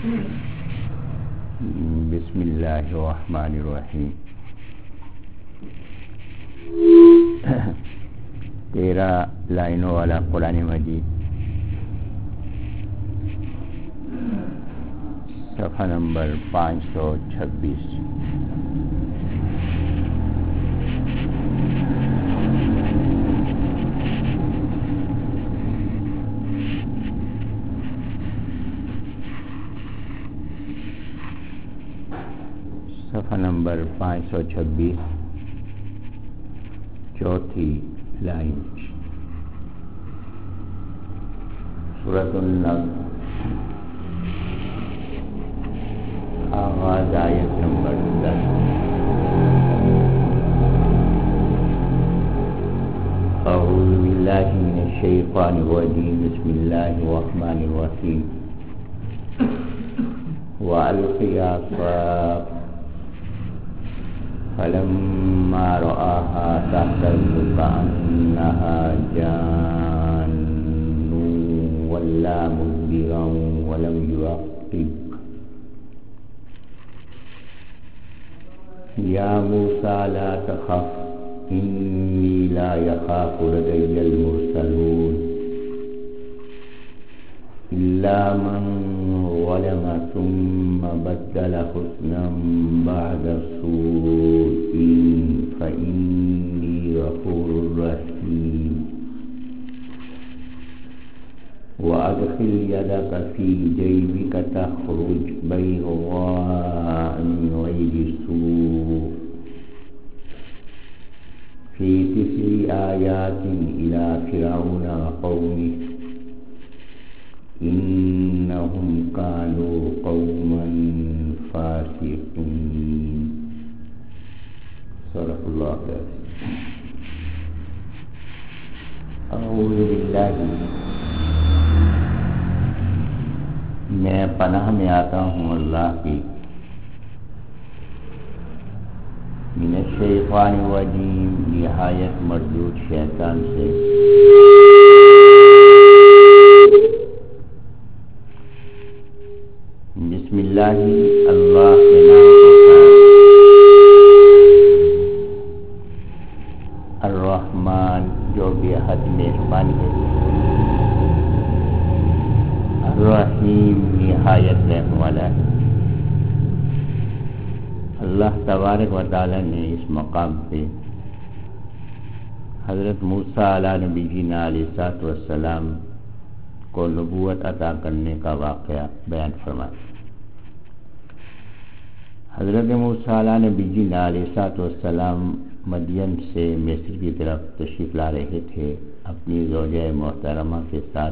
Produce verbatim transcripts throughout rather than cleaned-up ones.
بسم اللہ الرحمن الرحیم. تیرہ لائنوں والا قرآن مجید، صفحہ نمبر پانچ سو چھبیس. صفحہ نمبر پانچ سو چھبیس، چوتھی لائن، سورۃ النجم، آغاز آیت نمبر دس. اعوذ باللہ من الشیطان الرجیم، بسم اللہ الرحمن الرحیم. وَأَلْقِ عَصَاكَ فَلَمَّا رَآهَا تَهْتَزُّ كَأَنَّهَا جَانٌّ وَلَّىٰ مُدْبِرًا وَلَمْ يُعَقِّبْ. يَا مُوسَىٰ لَا تَخَفْ إِنِّي لَا يَخَافُ لَدَيَّ الْمُرْسَلُونَ إِلَّا مَن ظَلَمَ ثُمَّ بَدَّلَ حُسْنًا بَعْدَ سُوءٍ فَإِنِّي غَفُورٌ رَّحِيمٌ. وَأَدْخِلْ يَدَكَ فِي جَيْبِكَ تَخْرُجْ بَيْضَاءَ مِنْ غَيْرِ سُوءٍ فِي تِسْعِ آيَاتٍ إِلَىٰ فِرْعَوْنَ وَقَوْمِهِ إِنَّهُمْ كَانُوا قَوْمًا فَاسِقِينَ. صدق اللہ العظیم. اعوذ باللہ، میں پناہ میں آتا ہوں اللہ کی، من الشیطان الرجیم، نہایت مردود شیطان سے. بسم اللہ، اللہ کے نام کے ساتھ، الرحمن جو بے حد مہربان ہے، الرحیم نہایت رحم والا ہے. اللہ تبارک و تعالی نے اس مقام پہ حضرت موسیٰ علیہ نبی جینا علیہ الصلوۃ والسلام کو نبوت عطا کرنے کا واقعہ بیان فرمایا. حضرت موسیٰ علیہ نبی جینا علیہ الصلوۃ والسلام مدین سے مصر کی طرف تشریف لا رہے تھے اپنی زوجہ محترمہ کے ساتھ.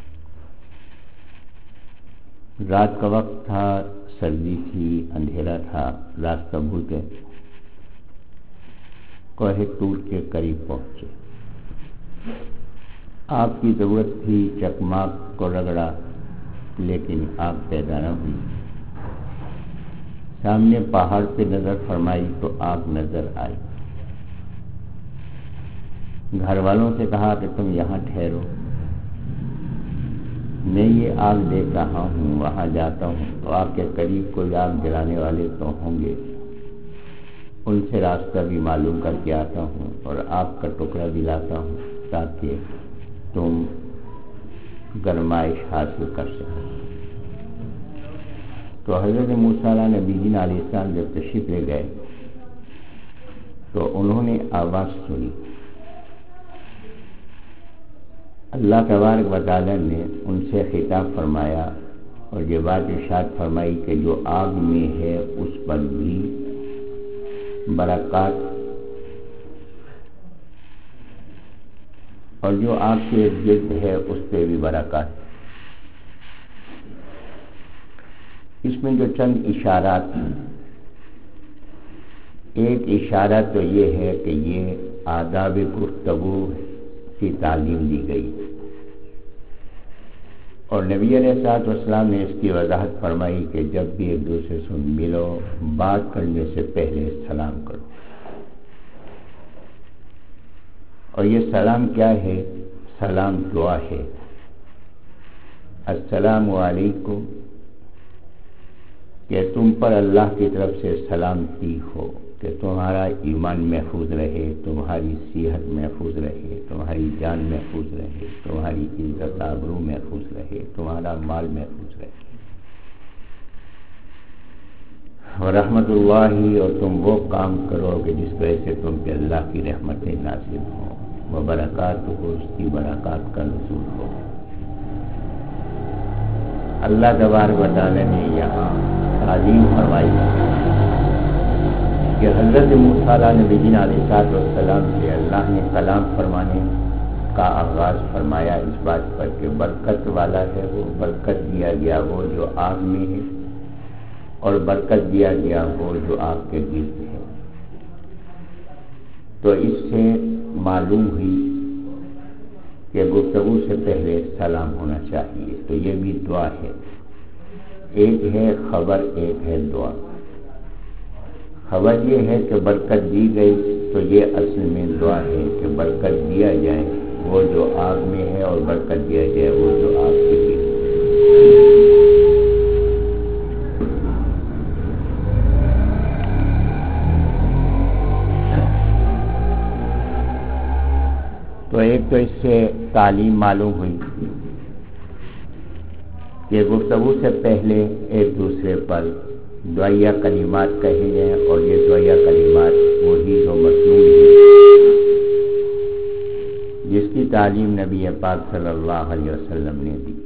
رات کا وقت تھا، سردی تھی، اندھیرا تھا، راستہ بھول گئے، کوہ طور کے قریب پہنچے. آگ کی ضرورت تھی، چکماک کو رگڑا لیکن آگ پیدا نہ ہوئی. سامنے پہاڑ پہ نظر فرمائی تو آگ نظر آئی. گھر والوں سے کہا کہ تم یہاں ٹھہرو، میں یہ آگ دیکھ رہا ہوں، وہاں جاتا ہوں تو آگ کے قریب کوئی آگ جلانے والے تو ہوں گے، ان سے راستہ بھی معلوم کر کے آتا ہوں اور آگ کا ٹکڑا بھی لاتا ہوں تاکہ تم گرمائش حاصل کر سکو. تو حضرت موسیٰ علیہ نبی جینا علیہ السلام جب تشریف لے گئے تو انہوں نے آواز سنی. اللہ تبارک و تعالی نے ان سے خطاب فرمایا اور یہ بات ارشاد فرمائی کہ جو آگ میں ہے اس پر بھی برکات اور جو آگ کے گرد ہے اس پہ بھی برکات. اس میں جو چند اشارات ہیں، ایک اشارہ تو یہ ہے کہ یہ آداب گفتگو کی تعلیم دی گئی اور نبی علیہ الصلوۃ والسلام نے اس کی وضاحت فرمائی کہ جب بھی ایک دوسرے سے ملو بات کرنے سے پہلے سلام کرو. اور یہ سلام کیا ہے؟ سلام دعا ہے. السلام علیکم کہ تم پر اللہ کی طرف سے سلامتی ہو، کہ تمہارا ایمان محفوظ رہے، تمہاری صحت محفوظ رہے، تمہاری جان محفوظ رہے، تمہاری عزت آبرو محفوظ رہے، تمہارا مال محفوظ رہے، اور رحمت اللہ، اور تم وہ کام کرو کہ جس وجہ سے تم پہ اللہ کی رحمتیں نازل ہوں، وہ برکات ہو، اس کی برکات کا نزول ہو۔ اللہ تبارک و تعالی نے یہاں تعلیم فرمائی کہ حضرت موسیٰ علیہ نبی جین علیہ السلام سے اللہ نے کلام فرمانے کا آغاز فرمایا اس بات پر کہ برکت والا ہے وہ، برکت دیا گیا وہ جو آگ میں ہے، اور برکت دیا گیا وہ جو آگ کے گرد ہے۔ تو اس سے معلوم ہوئی کہ گفتگو سے پہلے سلام ہونا چاہیے، تو یہ بھی دعا ہے، ایک ہے خبر، ایک ہے دعا۔ خبر یہ ہے کہ برکت دی گئی، تو یہ اصل میں دعا ہے کہ برکت دیا جائے وہ جو آگ میں ہے، اور برکت دیا جائے وہ جو آگ کے گرد ہے۔ تو ایک تو اس سے تعلیم معلوم ہوئی کہ گفتگو سے پہلے ایک دوسرے پر دعائیہ کلمات کہے گئے، اور یہ دعائیہ کلمات وہی جو مطلوب ہے جس کی تعلیم نبی پاک صلی اللہ علیہ وسلم نے دی۔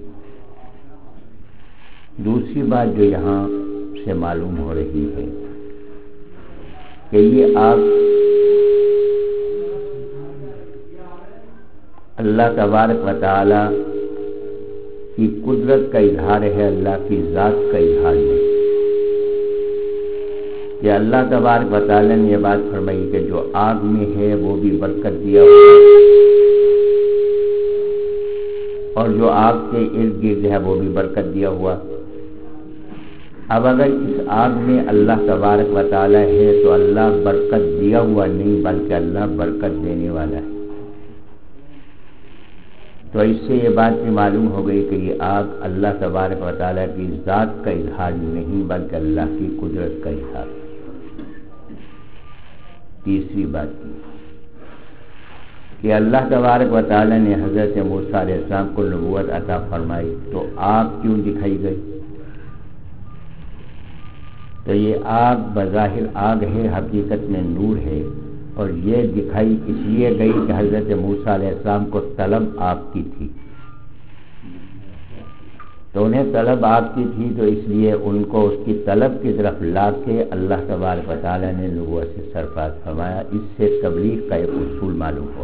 دوسری بات جو یہاں سے معلوم ہو رہی ہے کہ یہ آگ اللہ تبارک و تعالی کی قدرت کا اظہار ہے، اللہ کی ذات کا اظہار ہے، کہ اللہ تبارک و تعالی نے یہ بات فرمائی کہ جو آگ میں ہے وہ بھی برکت دیا ہوا، اور جو آگ کے ارد گرد ہے وہ بھی برکت دیا ہوا۔ اب اگر اس آگ میں اللہ تبارک و تعالی ہے تو اللہ برکت دیا ہوا نہیں بلکہ اللہ برکت دینے والا ہے۔ تو اس سے یہ بات بھی معلوم ہو گئی کہ یہ آگ اللہ تبارک و تعالیٰ کی ذات کا اظہار نہیں بلکہ اللہ کی قدرت کا اظہار۔ تیسری بات کہ اللہ تبارک و تعالیٰ نے حضرت موسیٰ علیہ السلام کو نبوت عطا فرمائی، تو آگ کیوں دکھائی گئی؟ تو یہ آگ بظاہر آگ ہے، حقیقت میں نور ہے، اور یہ دکھائی اس لیے گئی کہ حضرت موسیٰ علیہ السلام کو طلب آگ کی تھی، تو انہیں طلب آگ کی تھی، تو اس لیے ان کو اس کی طلب کی طرف لا کے اللہ تبارک و تعالیٰ نے نبوت سے سرفراز فرمایا۔ اس سے تبلیغ کا ایک اصول معلوم ہوا۔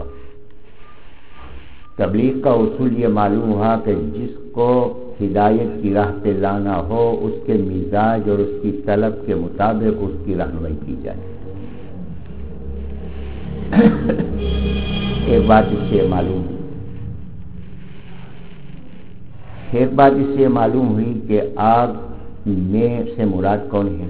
تبلیغ کا اصول یہ معلوم ہوا کہ جس کو ہدایت کی راہ پہ لانا ہو اس کے مزاج اور اس کی طلب کے مطابق اس کی رہنمائی کی جائے۔ ایک بات اس سے معلوم ہوئی ایک بات اس سے معلوم ہوئی کہ آگ میں سے مراد کون ہے؟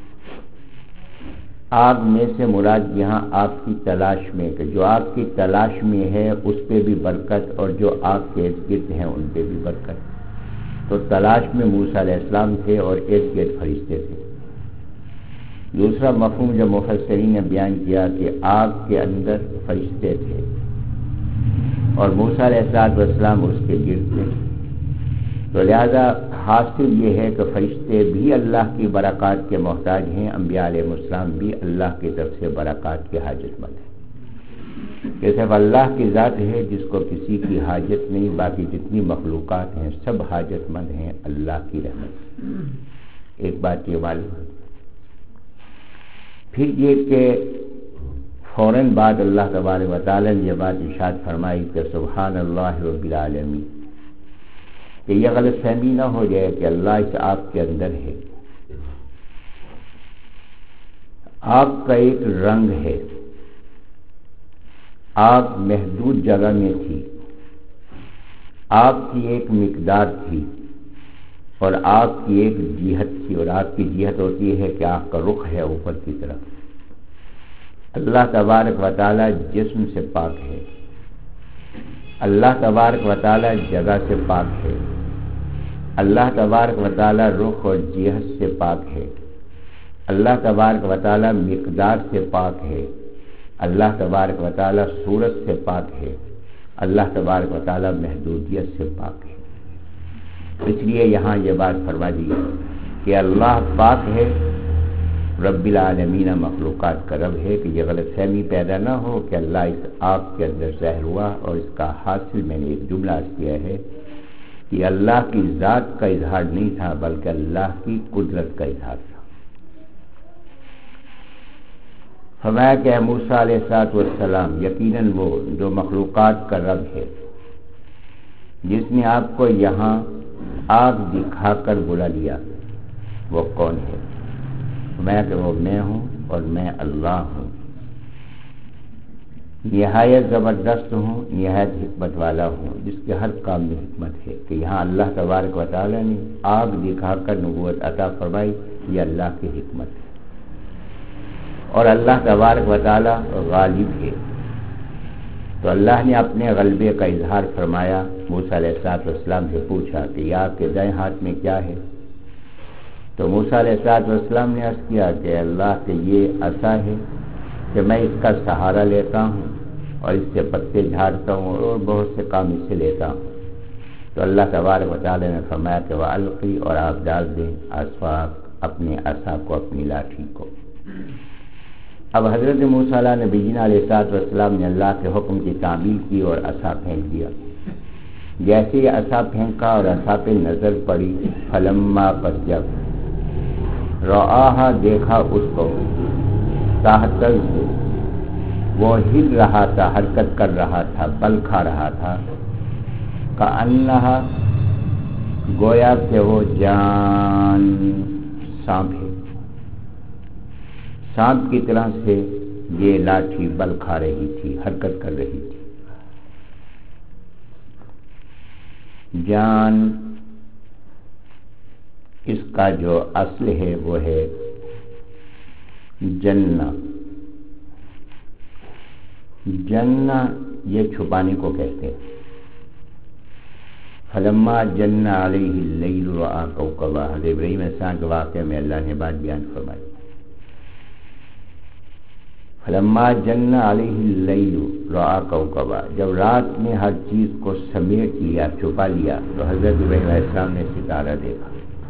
آگ میں سے مراد یہاں آگ کی تلاش میں، کہ جو آگ کی تلاش میں ہے اس پہ بھی برکت، اور جو آگ کے ارد گرد ہیں ان پہ بھی برکت۔ تو تلاش میں موسیٰ علیہ السلام تھے اور ارد گرد فرشتے تھے۔ دوسرا مفہوم جو مفسرین نے بیان کیا کہ آگ کے اندر فرشتے تھے اور موسیٰ علیہ السلام اس کے گرد تھے، تو لہذا حاصل یہ ہے کہ فرشتے بھی اللہ کی برکات کے محتاج ہیں، انبیاء علیہ السلام بھی اللہ کی طرف سے برکات کے حاجت مند ہیں۔ کہ صرف اللہ کی ذات ہے جس کو کسی کی حاجت نہیں، باقی جتنی مخلوقات ہیں سب حاجت مند ہیں اللہ کی رحمت۔ ایک بات یہ معلوم ہے۔ پھر یہ کہ فوراً بعد اللہ تبارک و تعالیٰ نے یہ بات ارشاد فرمائی کہ سبحان اللہ رب العالمین، کہ یہ غلط فہمی نہ ہو جائے کہ اللہ اس آگ کے اندر ہے۔ آگ کا ایک رنگ ہے، آگ محدود جگہ میں تھی، آگ کی ایک مقدار تھی، اور آگ کی ایک جہت تھی، اور آگ کی جہت ہوتی ہے کہ آگ کا رخ ہے اوپر کی طرف۔ اللہ تبارک و تعالی جسم سے پاک ہے، اللہ تبارک و تعالی جگہ سے پاک ہے، اللہ تبارک و تعالی رخ اور جہت سے پاک ہے، اللہ تبارک و تعالی مقدار سے پاک ہے، اللہ تبارک و تعالی صورت سے پاک ہے، اللہ تبارک و تعالی محدودیت سے پاک ہے۔ اس لیے یہاں یہ بات فرما دی کہ اللہ پاک ہے، رب العالمین مخلوقات کا رب ہے، کہ یہ غلط فہمی پیدا نہ ہو کہ اللہ اس آگ کے اندر ظاہر ہوا، اور اس کا حاصل میں نے ایک جملہ عرض کیا ہے کہ اللہ کی ذات کا اظہار نہیں تھا بلکہ اللہ کی قدرت کا اظہار تھا۔ فرمایا کہ موسیٰ علیہ الصلوۃ والسلام یقیناً وہ جو مخلوقات کا رب ہے، جس نے آپ کو یہاں آگ دکھا کر بلا لیا، وہ کون ہے؟ فرمایا کہ وہ میں ہوں اور میں اللہ ہوں، نہایت زبردست ہوں، نہایت حکمت والا ہوں، جس کے ہر کام میں حکمت ہے۔ کہ یہاں اللہ تبارک و تعالی نے آگ دکھا کر نبوت عطا فرمائی، یہ اللہ کی حکمت ہے، اور اللہ تبارک و تعالی غالب ہے۔ تو اللہ نے اپنے غلبے کا اظہار فرمایا، موسیٰ علیہ الصلوۃ والسلام سے پوچھا کہ یا آپ کے دائیں ہاتھ میں کیا ہے؟ تو موسیٰ علیہ الصلوۃ والسلام نے عرض کیا کہ اللہ کے یہ عصا ہے کہ میں اس کا سہارا لیتا ہوں اور اس سے پتے جھاڑتا ہوں اور بہت سے کام اس سے لیتا ہوں۔ تو اللہ تبارک و تعالی نے فرمایا کہ وہ القی، اور آپ ڈال دیں عصاک، اپنے عصا کو، اپنی لاٹھی کو۔ اب حضرت موسیٰ علیہ نبینا علیہ الصلوۃ والسلام نے اللہ کے حکم کی تعمیل کی اور عصا پھینک دیا۔ جیسے ہی عصا پھینکا اور عصا پہ نظر پڑی، فلما، پس جب، رآہا، دیکھا اس کو، تحتز، وہ ہل رہا تھا، حرکت کر رہا تھا، بل کھا رہا تھا، کأنہا، گویا کہ وہ جان، سانپ ہے، سانپ کی طرح سے یہ لاٹھی بل کھا رہی تھی، حرکت کر رہی تھی۔ جان اس کا جو اصل ہے وہ ہے جنہ، جنہ یہ چھپانے کو کہتے ہیں۔ فلما جن علیہ اللیل رأى کوکبا، حضرت ابراہیم علیہ السلام کے واقعے میں اللہ نے بات بیان فرمائی۔ فلما جن علیہ اللیل رأى کوکبا، جب رات نے ہر چیز کو سمیٹ لیا، چھپا لیا، تو حضرت ابراہیم علیہ السلام نے ستارہ دیکھا۔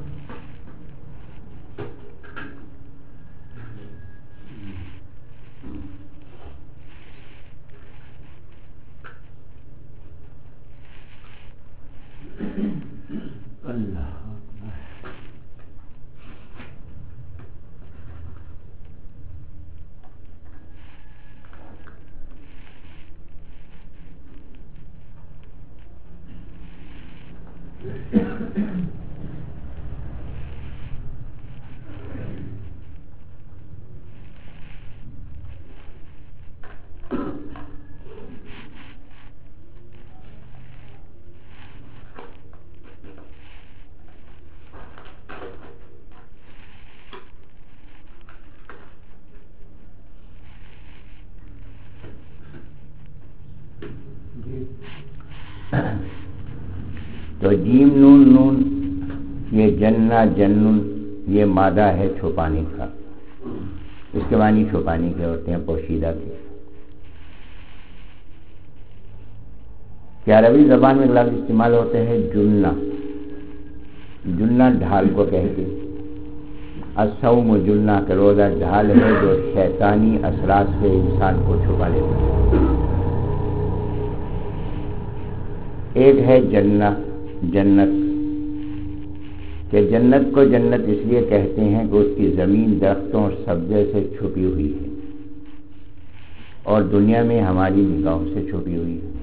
اللہ تو جیم نون نون، یہ جنہ جنن، یہ مادہ ہے چھپانے کا، اس کے معنی چھپانے کے ہوتے ہیں، پوشیدہ کے۔ کہ عربی زبان میں لفظ استعمال ہوتے ہیں جنہ، جنہ ڈھال کو کہتے ہیں۔ الصوم جنہ، کہ روزہ ڈھال ہے جو شیطانی اثرات سے انسان کو چھپا لیتا ہے۔ ایک ہے جنہ، جنت، کہ جنت کو جنت اس لیے کہتے ہیں کہ اس کی زمین درختوں اور سبزے سے چھپی ہوئی ہے، اور دنیا میں ہماری نگاہوں سے چھپی ہوئی ہے۔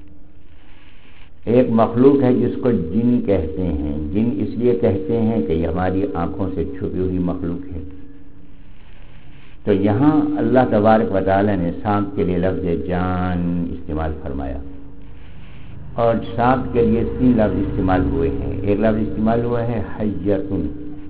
ایک مخلوق ہے جس کو جن کہتے ہیں، جن اس لیے کہتے ہیں کہ یہ ہماری آنکھوں سے چھپی ہوئی مخلوق ہے۔ تو یہاں اللہ تبارک و تعالی نے سانپ کے لیے لفظ جان استعمال فرمایا، اور سانپ کے لیے تین لفظ استعمال ہوئے ہیں۔ ایک لفظ استعمال ہوا ہے حیۃ،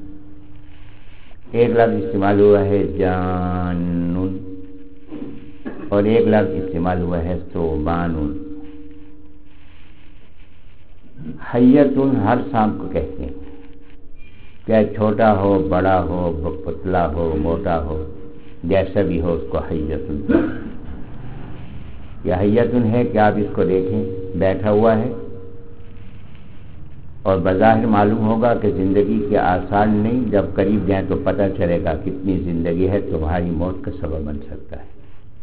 ایک لفظ استعمال ہوا ہے جان، اور ایک لفظ استعمال ہوا ہے ثعبان۔ حیتن ہر سانپ کو کہتے ہیں، چاہے چھوٹا ہو، بڑا ہو، پتلا ہو، موٹا ہو، جیسا بھی ہو، اس کو حیتن۔ یہ حیتن ہے کہ آپ اس کو دیکھیں بیٹھا ہوا ہے اور بظاہر معلوم ہوگا کہ زندگی کے آسان نہیں، جب قریب جائیں تو پتہ چلے گا کتنی زندگی ہے، تمہاری موت کا سبب بن سکتا ہے۔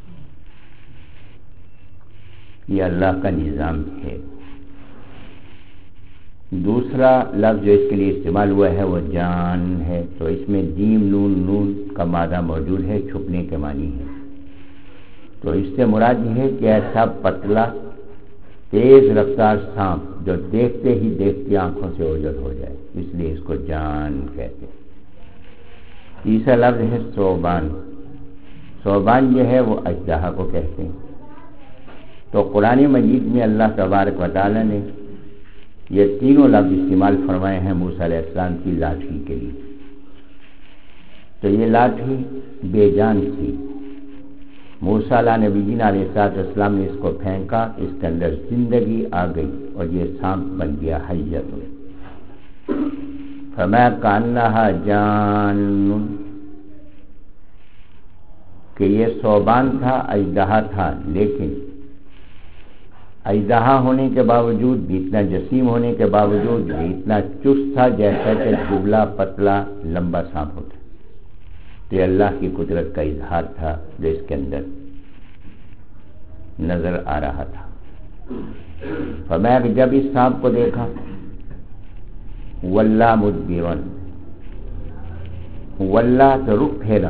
یہ اللہ کا نظام ہے۔ دوسرا لفظ جو اس کے لیے استعمال ہوا ہے وہ جان ہے، تو اس میں جیم نون نون کا مادہ موجود ہے، چھپنے کے معنی ہے۔ تو اس سے مراد یہ ہے کہ ایسا پتلا تیز رفتار سانپ جو دیکھتے ہی دیکھتے آنکھوں سے اوجھل ہو جائے، اس لیے اس کو جان کہتے ہیں۔ تیسرا لفظ ہے ثعبان۔ ثعبان جو ہے وہ اژدہا کو کہتے ہیں۔ تو قرآن مجید میں اللہ تبارک و تعالی نے یہ تینوں لفظ استعمال فرمائے ہیں موسیٰ علیہ السلام کی لاٹھی کے لیے۔ تو یہ لاٹھی بے جان تھی، موسیٰ علیہ نبی جی علیہ السلام نے اس کو پھینکا، اس کے اندر زندگی آ گئی اور یہ سانپ بن گیا حیت۔ فرمایا کانہا جان، کہ یہ ثعبان تھا، اژدہا تھا، لیکن اژدہا ہونے کے باوجود بھی، اتنا جسیم ہونے کے باوجود بھی اتنا چست تھا جیسا کہ دبلا پتلا لمبا سانپ ہوتا۔ تو یہ اللہ کی قدرت کا اظہار تھا جو اس کے اندر نظر آ رہا تھا۔ فرمایا کہ جب اس سانپ کو دیکھا، واللہ مدبرن، واللہ تو رخ پھیرا،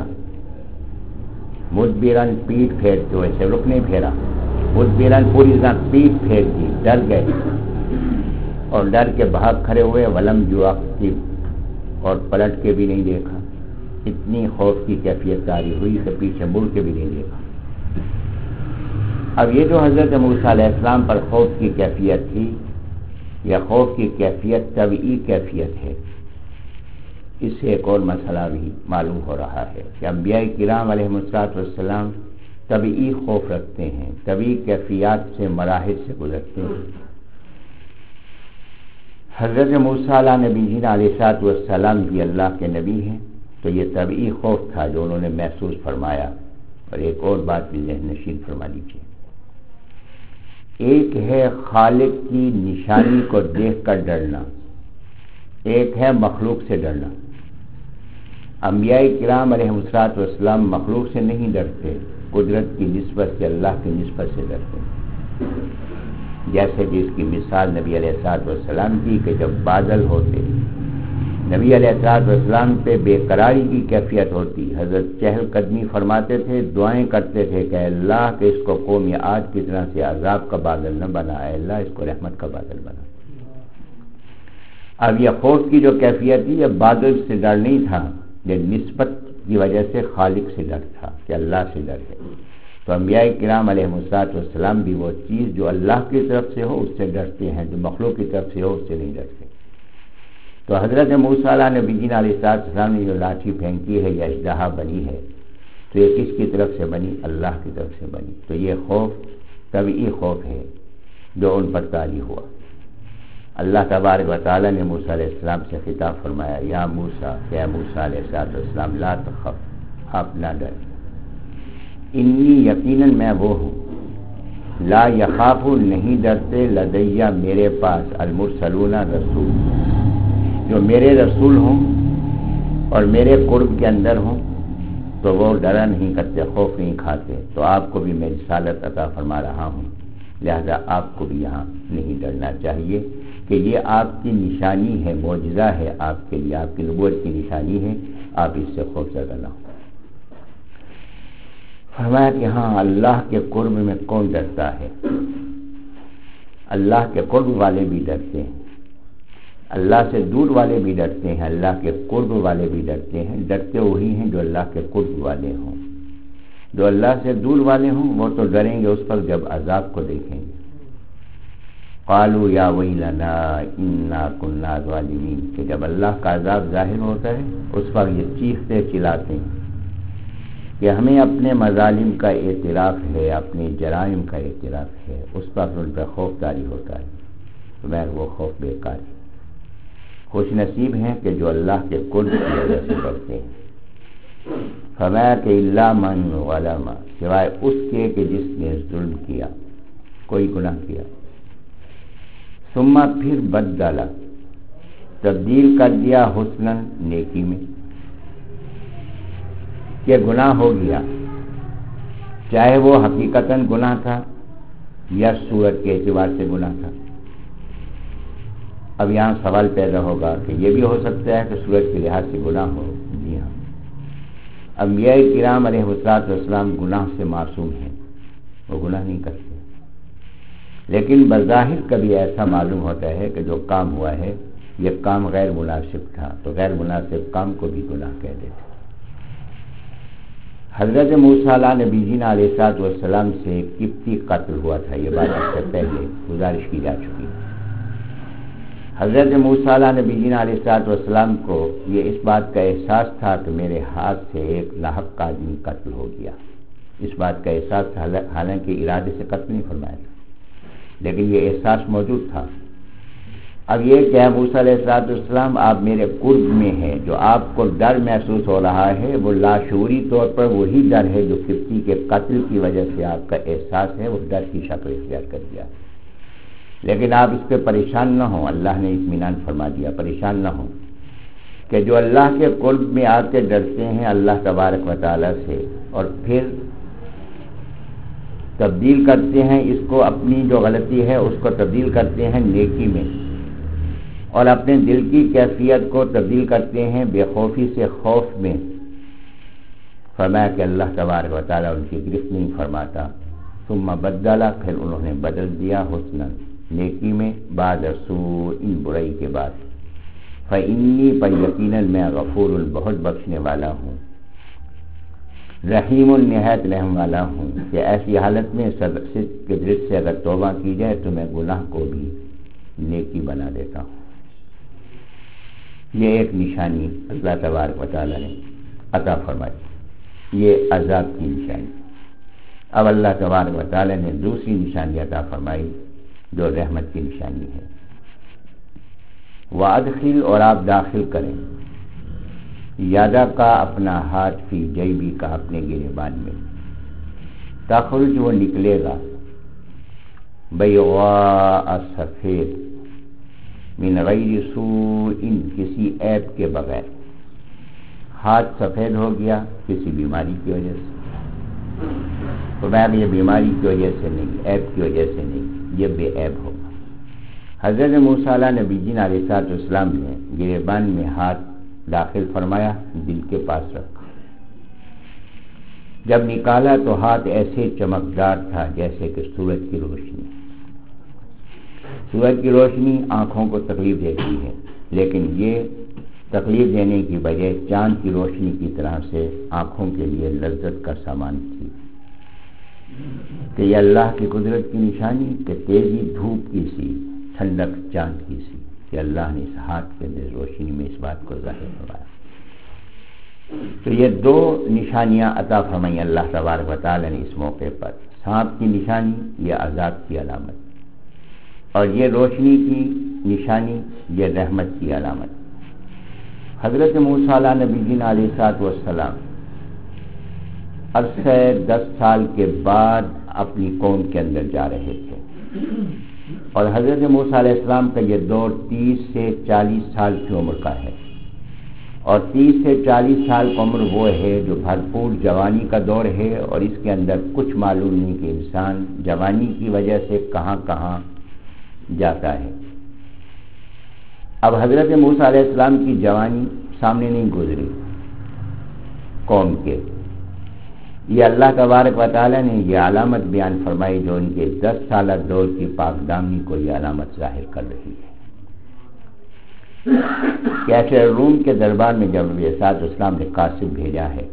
مدبرن پیٹ پھیرتے ہوئے، سے رخ نہیں پھیرا، مدبرن پوری طرح پیٹ پھیر دی، ڈر گئے اور ڈر کے بھاگ کھڑے ہوئے، ولم یعقب، اور پلٹ کے بھی نہیں دیکھا۔ اتنی خوف کی کیفیت جاری ہوئی کہ پیچھے مڑ کے بھی نہیں دیکھا۔ اب یہ جو حضرت موسیٰ علیہ السلام پر خوف کی کیفیت تھی، یہ خوف کی کیفیت طبعی کیفیت ہے۔ اس سے ایک اور مسئلہ بھی معلوم ہو رہا ہے کہ انبیاء کرام علیہ السلام طبعی خوف رکھتے ہیں، طبعی کیفیات سے، مراحل سے گزرتے ہیں۔ حضرت موسیٰ علیہ نبی جی علیہ السلام بھی اللہ کے نبی ہیں، تو یہ طبعی خوف تھا جو انہوں نے محسوس فرمایا۔ اور ایک اور بات بھی ذہن نشین فرما لیجیے، ایک ہے خالق کی نشانی کو دیکھ کر ڈرنا، ایک ہے مخلوق سے ڈرنا۔ انبیاء کرام علیہ السلام مخلوق سے نہیں ڈرتے، قدرت کی نسبت سے، اللہ کی نسبت سے ڈرتے ہیں۔ جیسے کہ اس کی مثال نبی علیہ السلام کی کہ جب بادل ہوتے، نبی علیہ السلام پہ بے قراری کی کیفیت ہوتی، حضرت چہل قدمی فرماتے تھے، دعائیں کرتے تھے کہ اللہ کہ اس کو قوم عاد کی طرح سے عذاب کا بادل نہ بنا، اے اللہ اس کو رحمت کا بادل بنا۔ اب یہ خوف کی جو کیفیت تھی، یہ بادل سے ڈر نہیں تھا، یہ نسبت کی وجہ سے خالق سے ڈر تھا کہ اللہ سے ڈر ہے۔ تو انبیاء کرام علیہ السلام بھی وہ چیز جو اللہ کی طرف سے ہو اس سے ڈرتے ہیں، جو مخلوق کی طرف سے ہو اس سے نہیں ڈرتے۔ تو حضرت موسیٰ علیہ نبی جی علیہ السلام نے جو لاٹھی پھینکی ہے یا اژدہا بنی ہے، تو یہ کس کی طرف سے بنی؟ اللہ کی طرف سے بنی۔ تو یہ خوف طبعی خوف ہے جو ان پر طاری ہوا۔ اللہ تبارک و تعالی نے موسیٰ علیہ السلام سے خطاب فرمایا، یا موسیٰ، یا موسیٰ علیہ السلام، لا تخف، آپ نہ ڈریں، انی یقیناً میں وہ ہوں، لا یخاف نہیں ڈرتے، لدیہ میرے پاس، المرسلون رسول، جو میرے رسول ہوں اور میرے قرب کے اندر ہوں تو وہ ڈرا نہیں کرتے، خوف نہیں کھاتے۔ تو آپ کو بھی میں رسالت عطا فرما رہا ہوں، لہذا آپ کو بھی یہاں نہیں ڈرنا چاہیے کہ یہ آپ کی نشانی ہے، معجزہ ہے آپ کے لیے، آپ کی نبوت کی نشانی ہے، آپ اس سے خوف زدہ نہ ہوں۔ فرمایا کہ ہاں اللہ کے قرب میں کون ڈرتا ہے؟ اللہ کے قرب والے بھی ڈرتے ہیں، اللہ سے دور والے بھی ڈرتے ہیں، اللہ کے قرب والے بھی ڈرتے ہیں۔ ڈرتے وہی ہیں جو اللہ کے قرب والے ہوں، جو اللہ سے دور والے ہوں وہ تو ڈریں گے اس پر جب عذاب کو دیکھیں گے۔ قالوا یا ویلنا انا کنا ظالمین، کہ جب اللہ کا عذاب ظاہر ہوتا ہے اس پر یہ چیختے چلاتے ہیں کہ ہمیں اپنے مظالم کا اعتراف ہے، اپنے جرائم کا اعتراف ہے، اس پر ان پر خوف طاری ہوتا ہے۔ تو میں وہ خوف بیکار ہے۔ خوش نصیب ہیں کہ جو اللہ کے قرب کی وجہ سے ڈرتے ہیں۔ فرمایا کہ الا من ظلم، سوائے اس کے کہ جس نے ظلم کیا، کوئی گناہ کیا، ثم پھر بدل، تبدیل کر دیا حسنا، نیکی میں، کہ گناہ ہو گیا، چاہے وہ حقیقتاً گناہ تھا یا صورت کے اعتبار سے گناہ تھا۔ اب یہاں سوال پیدا ہوگا کہ یہ بھی ہو سکتا ہے کہ صورت کے لحاظ سے گناہ ہو۔ جی ہاں، انبیاء کرام علیہ الصلوۃ والسلام گناہ سے معصوم ہیں، وہ گناہ نہیں کرتے، لیکن بظاہر کبھی ایسا معلوم ہوتا ہے کہ جو کام ہوا ہے یہ کام غیر مناسب تھا، تو غیر مناسب کام کو بھی گناہ کہہ دیتے۔ حضرت موسیٰ علیہ نبی جینا علیہ الصلوۃ والسلام سے قبطی قتل ہوا تھا، یہ بات اس سے پہلے گزارش کی جا چکی ہے۔ حضرت موسیٰ علیہ نبی جینا علیہ الصلوۃ والسلام کو یہ اس بات کا احساس تھا کہ میرے ہاتھ سے ایک ناحق آدمی قتل ہو گیا، اس بات کا احساس تھا، حالانکہ ارادے سے قتل نہیں فرمایا تھا، لیکن یہ احساس موجود تھا۔ اب یہ کہ موسیٰ علیہ الصلوۃ والسلام آپ میرے قرب میں ہیں، جو آپ کو ڈر محسوس ہو رہا ہے وہ لاشعوری طور پر وہی ڈر ہے جو قبطی کے قتل کی وجہ سے آپ کا احساس ہے، وہ ڈر کی شکل اختیار کر دیا، لیکن آپ اس پہ پریشان نہ ہوں، اللہ نے اطمینان فرما دیا، پریشان نہ ہوں کہ جو اللہ کے قرب میں آ کے ڈرتے ہیں اللہ تبارک و تعالیٰ سے، اور پھر تبدیل کرتے ہیں اس کو، اپنی جو غلطی ہے اس کو تبدیل کرتے ہیں نیکی میں، اور اپنے دل کی کیفیت کو تبدیل کرتے ہیں بے خوفی سے خوف میں، فرمایا کہ اللہ تبارک و تعالیٰ ان کی گرفت نہیں فرماتا۔ ثم بدلا، پھر انہوں نے بدل دیا حسنا، نیکی میں، بعد سوء، ان برائی کے بعد، فإنی، پر یقیناً میں غفور، بہت بخشنے والا ہوں، رحیم، نہایت رحم والا ہوں، کہ ایسی حالت میں صدق کے دل سے اگر توبہ کی جائے تو میں گناہ کو بھی نیکی بنا دیتا ہوں۔ یہ ایک نشانی اللہ تبارک و تعالیٰ نے عطا فرمائی، یہ عذاب کی نشانی۔ اب اللہ تبارک و تعالیٰ نے دوسری نشانی عطا فرمائی جو رحمت کی نشانی ہے، وَأَدْخِلْ، اور آپ داخل کریں، یادا کا اپنا ہاتھ، فی جیبی کا اپنے گریبان میں، تخرج، وہ نکلے گا، بیضاء، سفید، من غیر سوء، کسی عیب کے بغیر، ہاتھ سفید ہو گیا کسی بیماری کی وجہ سے، تو میں یہ بیماری کی وجہ سے نہیں، عیب کی وجہ سے نہیں، یہ بے عیب ہوگا۔ حضرت موسیٰ علیہ نبی جین علیہ الصلوۃ والسلام نے گریبان میں ہاتھ داخل فرمایا، دل کے پاس رکھا، جب نکالا تو ہاتھ ایسے چمکدار تھا جیسے کہ سورج کی روشنی۔ سورج کی روشنی آنکھوں کو تکلیف دیتی ہے، لیکن یہ تکلیف دینے کی بجائے چاند کی روشنی کی طرح سے آنکھوں کے لیے لذت کا سامان تھی، کہ یہ اللہ کی قدرت کی نشانی، کہ تیزی دھوپ کی سی، ٹھنڈک چاند کی سی، کہ اللہ نے اس ہاتھ کے اندر روشنی میں اس بات کو ظاہر فرمایا۔ تو یہ دو نشانیاں عطا فرمائی اللہ تبارک و تعالی نے اس موقع پر، سانپ کی نشانی، یہ عذاب کی علامت، اور یہ روشنی کی نشانی، یہ رحمت کی علامت۔ حضرت موسیٰ علیہ نبی جین علیہ الصلوۃ والسلام عرصہ دس سال کے بعد اپنی قوم کے اندر جا رہے تھے، اور حضرت موسیٰ علیہ السلام کا یہ دور تیس سے چالیس سال کی عمر کا ہے، اور تیس سے چالیس سال کی عمر وہ ہے جو بھرپور جوانی کا دور ہے، اور اس کے اندر کچھ معلوم نہیں کہ انسان جوانی کی وجہ سے کہاں کہاں جاتا ہے۔ اب حضرت موسیٰ علیہ السلام کی جوانی سامنے نہیں گزری قوم کے، یہ اللہ تبارک و تعالی نے یہ علامت بیان فرمائی جو ان کے دس سالہ دور کی پاک دامنی کو یہ علامت ظاہر کر رہی ہے۔ کیسر روم کے دربار میں جب نبی صلی اللہ علیہ وسلم نے قاصد بھیجا ہے،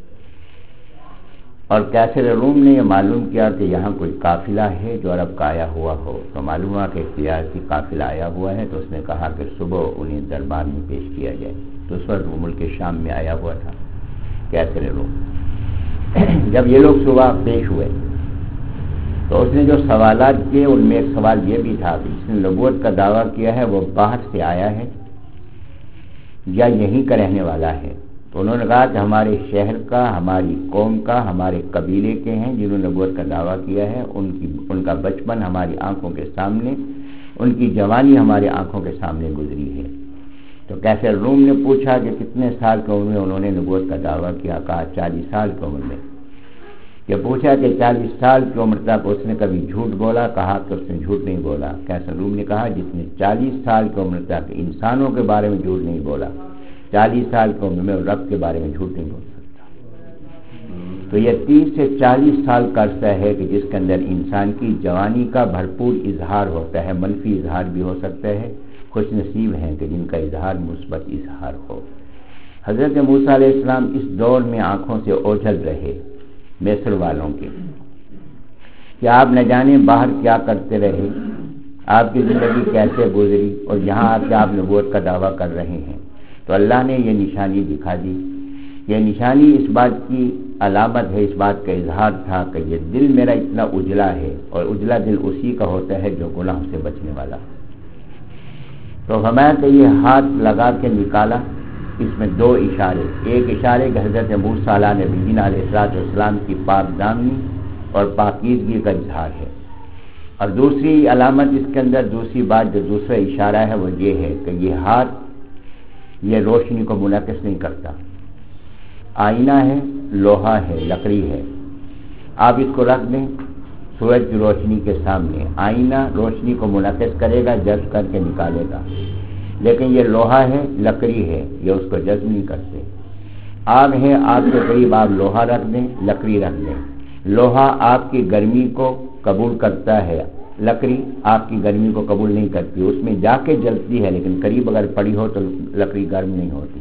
اور کیسر روم نے یہ معلوم کیا کہ یہاں کوئی قافلہ ہے جو عرب کا آیا ہوا ہو، تو معلوم ہوا کہ تجارتی قافلہ آیا ہوا ہے، تو اس نے کہا کہ صبح انہیں دربار میں پیش کیا جائے۔ تو اس وقت وہ ملک شام میں آیا ہوا تھا کیسر روم۔ جب یہ لوگ صبح پیش ہوئے تو تو اس نے جو سوالات کیے ان میں ایک سوال یہ بھی تھا کہ جس نے نبوت کا دعویٰ کیا ہے وہ باہر سے آیا ہے یا یہیں کا رہنے والا ہے؟ تو انہوں نے کہا کہ ہمارے شہر کا، ہماری قوم کا، ہمارے قبیلے کے ہیں جنہوں نے نبوت کا دعویٰ کیا ہے، ان کی ان کا بچپن ہماری آنکھوں کے سامنے، ان کی جوانی ہمارے آنکھوں کے سامنے گزری ہے۔ تو کیسر روم نے پوچھا کہ کتنے سال کی عمر میں انہوں نے نبوت کا دعویٰ کیا؟ کہا چالیس سال کی عمر میں۔ کہ پوچھا کہ چالیس سال کی عمر تک اس نے کبھی جھوٹ بولا؟ کہا کہ اس نے جھوٹ نہیں بولا۔ کیسر روم نے کہا جس نے چالیس سال کی عمر تک انسانوں کے بارے میں جھوٹ نہیں بولا، چالیس سال کی عمر میں رب کے بارے میں جھوٹ نہیں بول سکتا۔ تو یہ تیس سے چالیس سال کا عرصہ ہے کہ جس کے اندر انسان کی جوانی کا بھرپور اظہار ہوتا ہے، منفی اظہار بھی ہو سکتا ہے، خوش نصیب ہیں کہ جن کا اظہار مثبت اظہار ہو۔ حضرت موسیٰ علیہ السلام اس دور میں آنکھوں سے اوجھل رہے مصر والوں کے، کہ آپ نہ جانے باہر کیا کرتے رہے، آپ کی زندگی کیسے گزری، اور یہاں آ کے آپ نبوت کا دعویٰ کر رہے ہیں۔ تو اللہ نے یہ نشانی دکھا دی۔ یہ نشانی اس بات کی علامت ہے، اس بات کا اظہار تھا کہ یہ دل میرا اتنا اجلا ہے، اور اجلا دل اسی کا ہوتا ہے جو گناہ سے بچنے والا۔ تو فرمایا کہ یہ ہاتھ لگا کے نکالا، اس میں دو اشارے، ایک اشارے کہ حضرت موسیٰ علیہ نبینا علیہ السلام کی پاک دامنی اور پاکیزگی کا اظہار ہے، اور دوسری علامت اس کے اندر، دوسری بات جو دوسرا اشارہ ہے وہ یہ ہے کہ یہ ہاتھ یہ روشنی کو منعکس نہیں کرتا۔ آئینہ ہے، لوہا ہے، لکڑی ہے، آپ اس کو رکھ دیں سورج کی روشنی کے سامنے، آئینہ روشنی کو منعکس کرے گا، جذب کر کے نکالے گا، لیکن یہ لوہا ہے، لکڑی ہے، یہ اس کو جذب نہیں کرتے۔ آگ ہے، آگ کے قریب آپ لوہا رکھ دیں، لکڑی رکھ دیں، لوہا آپ کی گرمی کو قبول کرتا ہے، لکڑی آپ کی گرمی کو قبول نہیں کرتی، اس میں جا کے جلتی ہے لیکن قریب اگر پڑی ہو تو لکڑی گرم نہیں ہوتی۔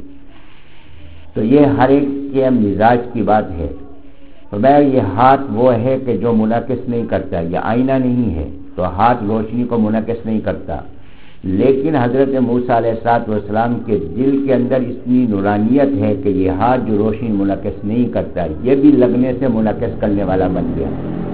تو یہ ہر ایک کے مزاج کی بات ہے۔ تو میں یہ ہاتھ وہ ہے کہ جو منعکس نہیں کرتا، یہ آئینہ نہیں ہے، تو ہاتھ روشنی کو منعکس نہیں کرتا، لیکن حضرت موسیٰ علیہ السلام کے دل کے اندر اتنی نورانیت ہے کہ یہ ہاتھ جو روشنی منعکس نہیں کرتا، یہ بھی لگنے سے منعکس کرنے والا بن گیا۔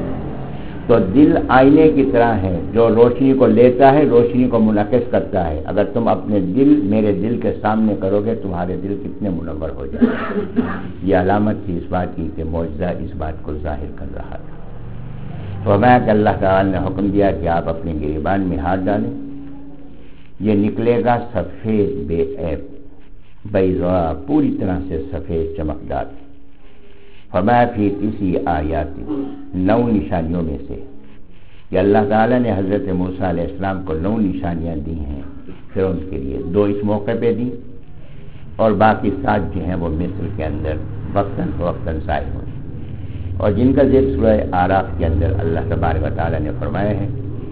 تو دل آئینے کی طرح ہے، جو روشنی کو لیتا ہے، روشنی کو منعکس کرتا ہے۔ اگر تم اپنے دل میرے دل کے سامنے کرو گے، تمہارے دل کتنے منور ہو جائیں گے۔ یہ علامت تھی اس بات کی کہ معجزہ اس بات کو ظاہر کر رہا تھا۔ تو میں کہ اللہ تعالی نے حکم دیا کہ آپ اپنے گریبان میں ہاتھ ڈالیں، یہ نکلے گا سفید بے عیب، بیضاء، پوری طرح سے سفید چمکدار۔ فرمایا فی کسی آیات، نو نشانیوں میں سے، کہ اللہ تعالیٰ نے حضرت موسیٰ علیہ السلام کو نو نشانیاں دی ہیں فرعون کے لیے، دو اس موقع پہ دی اور باقی سات جو ہیں وہ مصر کے اندر وقتاً فوقتاً ظاہر ہوئی، اور جن کا ذکر سورہ اعراف کے اندر اللہ تبارک و تعالیٰ نے فرمایا ہے،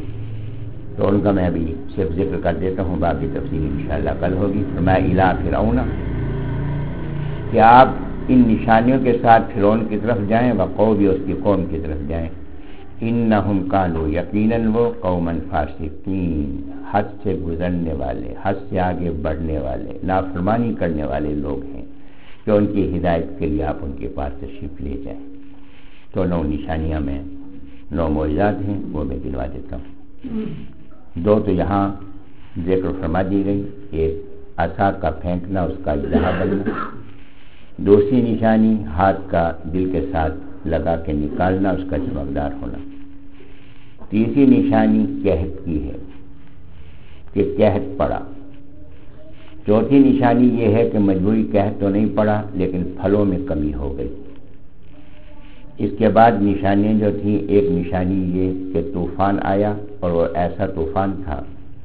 تو ان کا میں ابھی صرف ذکر کر دیتا ہوں، باقی تفصیل انشاءاللہ کل ہوگی۔ فرمایا الی فرعون، کہ آپ ان نشانیوں کے ساتھ فرعون کی طرف جائیں، وقوم، اس کی قوم کی طرف جائیں، انہم کانوا، یقیناً وہ قوما فاسقین، حد سے گزرنے والے، حد سے آگے بڑھنے والے، نافرمانی کرنے والے لوگ ہیں، کہ ان کی ہدایت کے لیے آپ ان کے پاس تشریف لے جائیں۔ تو نو نشانیاں میں نو معجزات ہیں، وہ میں گنوا دیتا ہوں۔ دو تو یہاں ذکر فرما دی گئی، ایک عصا کا پھینکنا، اس کا اجدہا بننا، دوسری نشانی ہاتھ کا دل کے ساتھ لگا کے نکالنا، اس کا چمکدار ہونا، تیسری نشانی قحط کی ہے کہ قحط پڑا، چوتھی نشانی یہ ہے کہ مجموعی قحط تو نہیں پڑا لیکن پھلوں میں کمی ہو گئی۔ اس کے بعد نشانیاں جو تھیں، ایک نشانی یہ کہ طوفان آیا، اور وہ ایسا طوفان تھا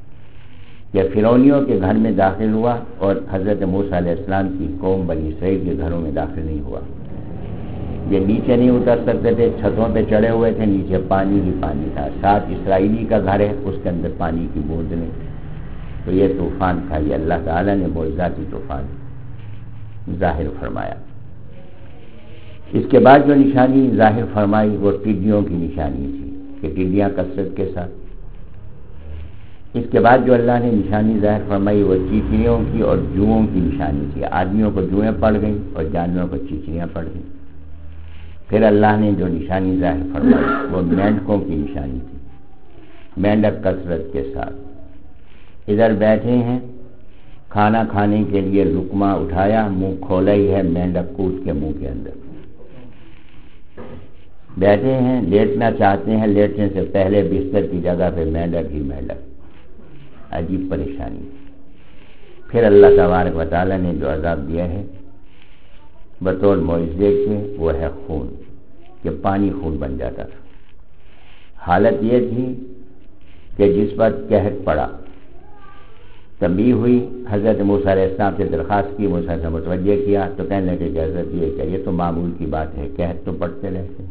کہ فرعونیوں کے گھر میں داخل ہوا اور حضرت موسیٰ علیہ السلام کی قوم بنی اسرائیل کے گھروں میں داخل نہیں ہوا۔ یہ نیچے نہیں اتر سکتے تھے، چھتوں پہ چڑھے ہوئے تھے، نیچے پانی ہی پانی تھا، ساتھ اسرائیلی کا گھر ہے، اس کے اندر پانی کی بوند نہیں۔ تو یہ طوفان تھا، یہ اللہ تعالیٰ نے معجزاتی طوفان ظاہر فرمایا۔ اس کے بعد جو نشانی ظاہر فرمائی وہ ٹڈیوں کی نشانی تھی، کہ ٹڈیاں کثرت کے ساتھ۔ اس کے بعد جو اللہ نے نشانی ظاہر فرمائی وہ چیچڑیوں کی اور جوؤں کی نشانی تھی، آدمیوں کو جوئیں پڑ گئیں اور جانوروں کو چیچڑیاں پڑ گئیں۔ پھر اللہ نے جو نشانی ظاہر فرمائی وہ مینڈکوں کی نشانی تھی۔ مینڈک کثرت کے ساتھ ادھر بیٹھے ہیں، کھانا کھانے کے لیے لقمہ اٹھایا، منہ کھولا ہی ہے، مینڈک کود کے منہ کے اندر بیٹھے ہیں، لیٹنا چاہتے ہیں، لیٹنے سے پہلے بستر کی جگہ پہ مینڈک ہی مینڈک، عجیب پریشانی۔ پھر اللہ تبارک و تعالیٰ نے جو عذاب دیا ہے بطور معجزے کے وہ ہے خون، کہ پانی خون بن جاتا تھا۔ حالت یہ تھی کہ جس وقت قحط پڑا، تنبیہ ہوئی، حضرت موسیٰ علیہ السلام سے درخواست کی، موسیٰ سے متوجہ کیا تو کہنے لگے کہ حضرت یہ کہ یہ تو معمول کی بات ہے، قحط تو پڑتے رہتے،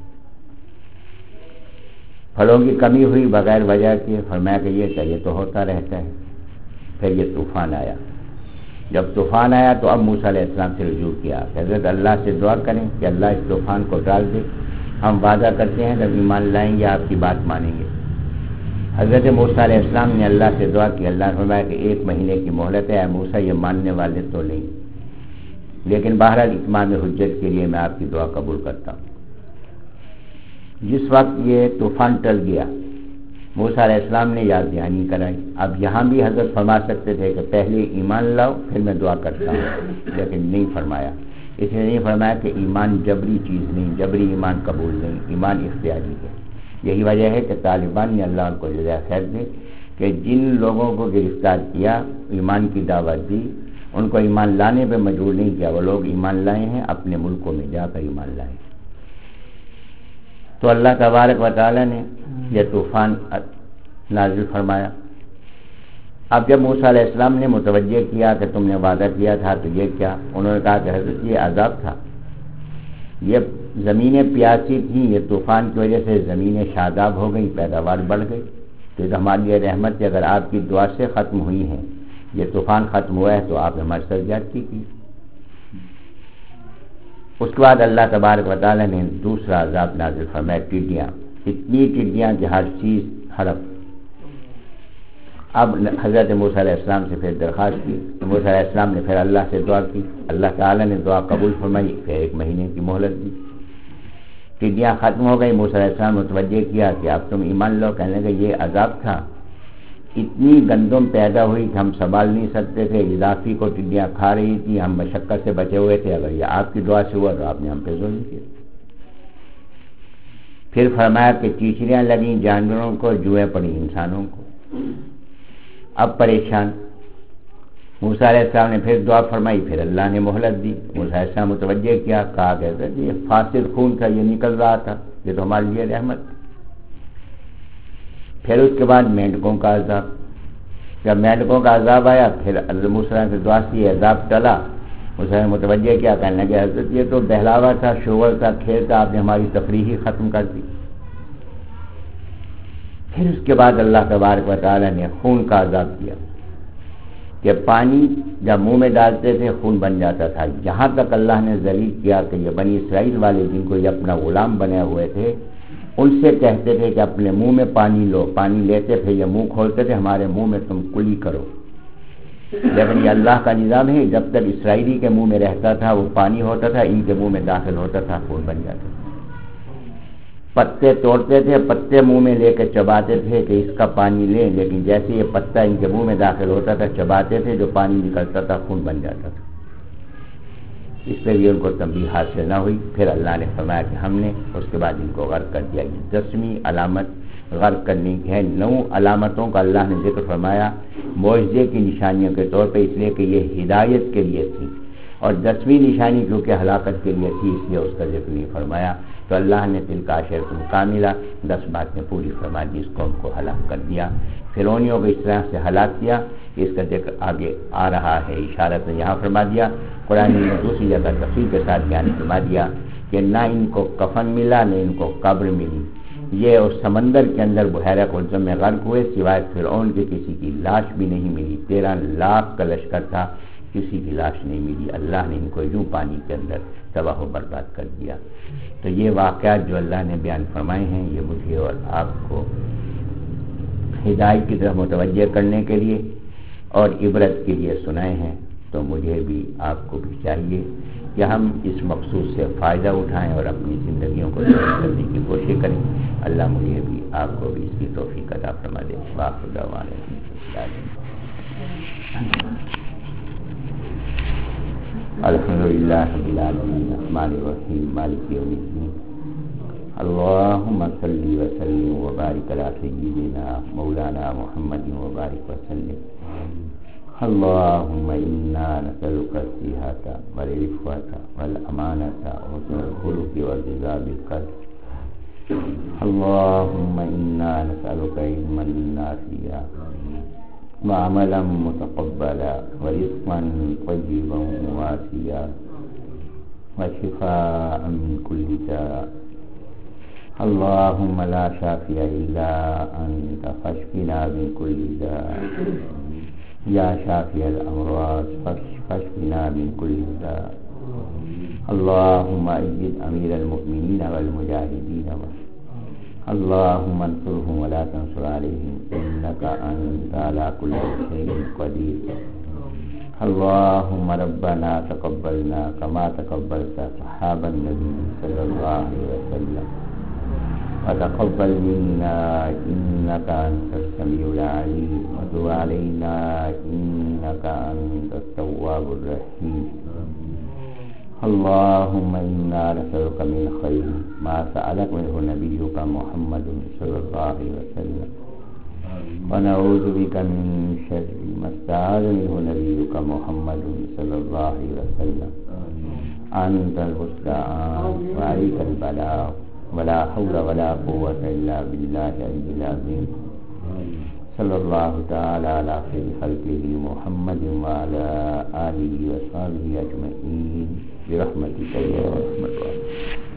پھلوں کی کمی ہوئی بغیر وجہ کے، فرمایا کہ یہ کہ یہ تو ہوتا رہتا ہے۔ پھر یہ طوفان آیا، جب طوفان آیا تو اب موسیٰ علیہ السلام سے رجوع کیا کہ حضرت اللہ سے دعا کریں کہ اللہ اس طوفان کو ٹال دے، ہم وعدہ کرتے ہیں جب ایمان لائیں گے آپ کی بات مانیں گے۔ حضرت موسیٰ علیہ السلام نے اللہ سے دعا کی، اللہ نے فرمایا کہ ایک مہینے کی مہلت ہے، اے موسیٰ یہ ماننے والے تو نہیں، لیکن بہرحال اتمام حجت کے لیے میں آپ کی دعا قبول کرتا ہوں۔ جس وقت یہ طوفان ٹل گیا، موسیٰ علیہ السلام نے یاد دہانی کرائی۔ اب یہاں بھی حضرت فرما سکتے تھے کہ پہلے ایمان لاؤ پھر میں دعا کرتا ہوں، لیکن نہیں فرمایا۔ اس نے نہیں فرمایا کہ ایمان جبری چیز نہیں، جبری ایمان قبول نہیں، ایمان اختیاری ہے۔ یہی وجہ ہے کہ طالبان نے اللہ کو جزائے خیر دے کہ جن لوگوں کو گرفتار کیا، ایمان کی دعوت دی، ان کو ایمان لانے پہ مجبور نہیں کیا، وہ لوگ ایمان لائے ہیں، اپنے ملکوں میں جا کر ایمان لائے۔ تو اللہ تبارک و تعالی نے یہ طوفان نازل فرمایا۔ اب جب موسیٰ علیہ السلام نے متوجہ کیا کہ تم نے وعدہ کیا تھا تو یہ کیا، انہوں نے کہا کہ حضرت یہ عذاب تھا، یہ زمینیں پیاسی تھیں، یہ طوفان کی وجہ سے زمینیں شاداب ہو گئی، پیداوار بڑھ گئی، تو یہ ہماری یہ رحمت ہے، اگر آپ کی دعا سے ختم ہوئی ہیں، یہ طوفان ختم ہوا ہے تو آپ نے ہمارے ساتھ زیادتی کی۔ اس کے بعد اللہ تبارک و تعالی نے دوسرا عذاب نازل فرمایا، ٹڈیاں، اتنی ٹڈیاں کہ ہر چیز ہڑپ۔ اب حضرت موسیٰ علیہ السلام سے پھر درخواست کی، موسیٰ علیہ السلام نے پھر اللہ سے دعا کی، اللہ تعالی نے دعا قبول فرمائی، پھر ایک مہینے کی مہلت دی، ٹڈیاں ختم ہو گئی۔ موسیٰ علیہ السلام نے متوجہ کیا کہ اب تم ایمان لو، کہنے لگے یہ عذاب تھا، اتنی گندم پیدا ہوئی کہ ہم سنبھال نہیں سکتے تھے، اضافی کو ٹڈیاں کھا رہی تھی، ہم مشقت سے بچے ہوئے تھے، اگر یہ آپ کی دعا سے ہوا تو آپ نے ہم پہ ظلم کیا۔ پھر فرمایا کہ چیچڑیاں لگیں جانوروں کو، جوئیں پڑی انسانوں کو، اب پریشان۔ موسیٰ علیہ السلام نے پھر دعا فرمائی، پھر اللہ نے مہلت دی، موسیٰ علیہ السلام متوجہ کیا، کہا کہ یہ فاسد خون تھا، یہ نکل رہا تھا، یہ تو ہمارے لیے رحمت۔ پھر اس کے بعد مینڈکوں کا عذاب، جب مینڈکوں کا عذاب آیا پھر اللہ موسیٰ سے دعا کی، عذاب ٹلا، موسیٰ نے متوجہ کیا، کہنے لگے حضرت یہ تو بہلاوا تھا، شغل تھا، کھیل تھا، آپ نے ہماری تفریح ختم کر دی۔ پھر اس کے بعد اللہ تبارک و تعالی نے خون کا عذاب کیا کہ پانی جب منہ میں ڈالتے تھے خون بن جاتا تھا، یہاں تک اللہ نے ذلیل کیا کہ یہ بنی اسرائیل والے جن کو یہ اپنا غلام بنے ہوئے تھے، ان سے کہتے تھے کہ اپنے منہ میں پانی لو، پانی لیتے تھے، یہ منہ کھولتے تھے، ہمارے منہ میں تم کلی کرو، لیکن یہ اللہ کا نظام ہے، جب تک اسرائیلی کے منہ میں رہتا تھا وہ پانی ہوتا تھا، ان کے منہ میں داخل ہوتا تھا خون بن جاتا تھا۔ پتے توڑتے تھے، پتے منہ میں لے کے چباتے تھے کہ اس کا پانی لیں، لیکن جیسے یہ پتا ان کے منہ میں داخل ہوتا تھا چباتے تھے، جو پانی نکلتا تھا خون بن جاتا تھا۔ اس پہ بھی ان کو تنبیہ حاصل نہ ہوئی، پھر اللہ نے فرمایا کہ ہم نے اس کے بعد ان کو غرق کر دیا۔ یہ دسویں علامت غرق کرنے کی ہے۔ نو علامتوں کا اللہ نے ذکر فرمایا معجزے کی نشانیوں کے طور پہ، اس لیے کہ یہ ہدایت کے لیے تھی، اور دسویں نشانی کیونکہ ہلاکت کے لیے تھی اس لیے اس کا ذکر نہیں فرمایا۔ تو اللہ نے تل کا عشرۃ کاملہ، دس باتیں پوری فرما دی، اس قوم کو ہلاک کر دیا، فرعونیوں کو اس طرح سے ہلاک کیا کہ اس کا ذکر آگے آ رہا ہے، اشارت نے یہاں فرما دیا۔ قرآن نے دوسری جگہ تفصیل کے ساتھ بیان فرما دیا کہ نہ ان کو کفن ملا نہ ان کو قبر ملی، یہ اس سمندر کے اندر بحیرہ قلزم میں غرق ہوئے، سوائے فرعون کے کسی کی لاش بھی نہیں ملی، تیرہ لاکھ کا لشکر تھا، کسی کی لاش نہیں ملی، اللہ نے ان کو یوں پانی کے اندر تباہ و برباد کر دیا۔ تو یہ واقعات جو اللہ نے بیان فرمائے ہیں یہ مجھے اور آپ کو ہدایت کی طرف متوجہ کرنے کے لیے اور عبرت کے لیے سنائے ہیں۔ تو مجھے بھی آپ کو بھی چاہیے کہ ہم اس مقصود سے فائدہ اٹھائیں اور اپنی زندگیوں کو صحیح کرنے کی کوشش کریں. اللہ مجھے بھی آپ کو بھی اس کی توفیق عطا فرما دے. باخر دعوانا الحمد للہ رب العالمین الرحمن الرحیم مالک یوم الدین. اللهم صل وسلم وبارك على سيدنا مولانا محمد وبارك وسلم. اللهم إنا نسألك الصحة والعفة والأمانة وحسن الخلق والرضا بالقدر. اللهم إنا نسألك علما نافعا وعملا متقبلا ورزقا طيبا واسعا وشفاء من كل داء. اللهم لا شافي إلا أنت فاشفنا من كل داء یا شافی الامراض فاشفنا من كل داء. اللهم أيد أمير المؤمنين والمجاهدين اللهم انصرهم ولا تنصر عليهم إنك أنت على كل شيء قدير. اللهم ربنا تقبلنا كما تقبلت أصحاب النبي صلى الله عليه وسلم وتقبل منا إنك أنت السميع العليم وتب علينا إنك أنت التواب الرحيم. اللهم إنا نسألك من خير ما سألك منه نبيك محمد صلى الله عليه وسلم ونعوذ بك من شر ما استعاذ منه نبيك محمد صلى الله عليه وسلم. أنت المستعان وعليك البلاغ ولا حول ولا قوة إلا بالله العلي العظيم. صلى الله تعالى على خير خلقه محمد وعلى آله وصحبه أجمعين برحمتك يا أرحم الراحمين.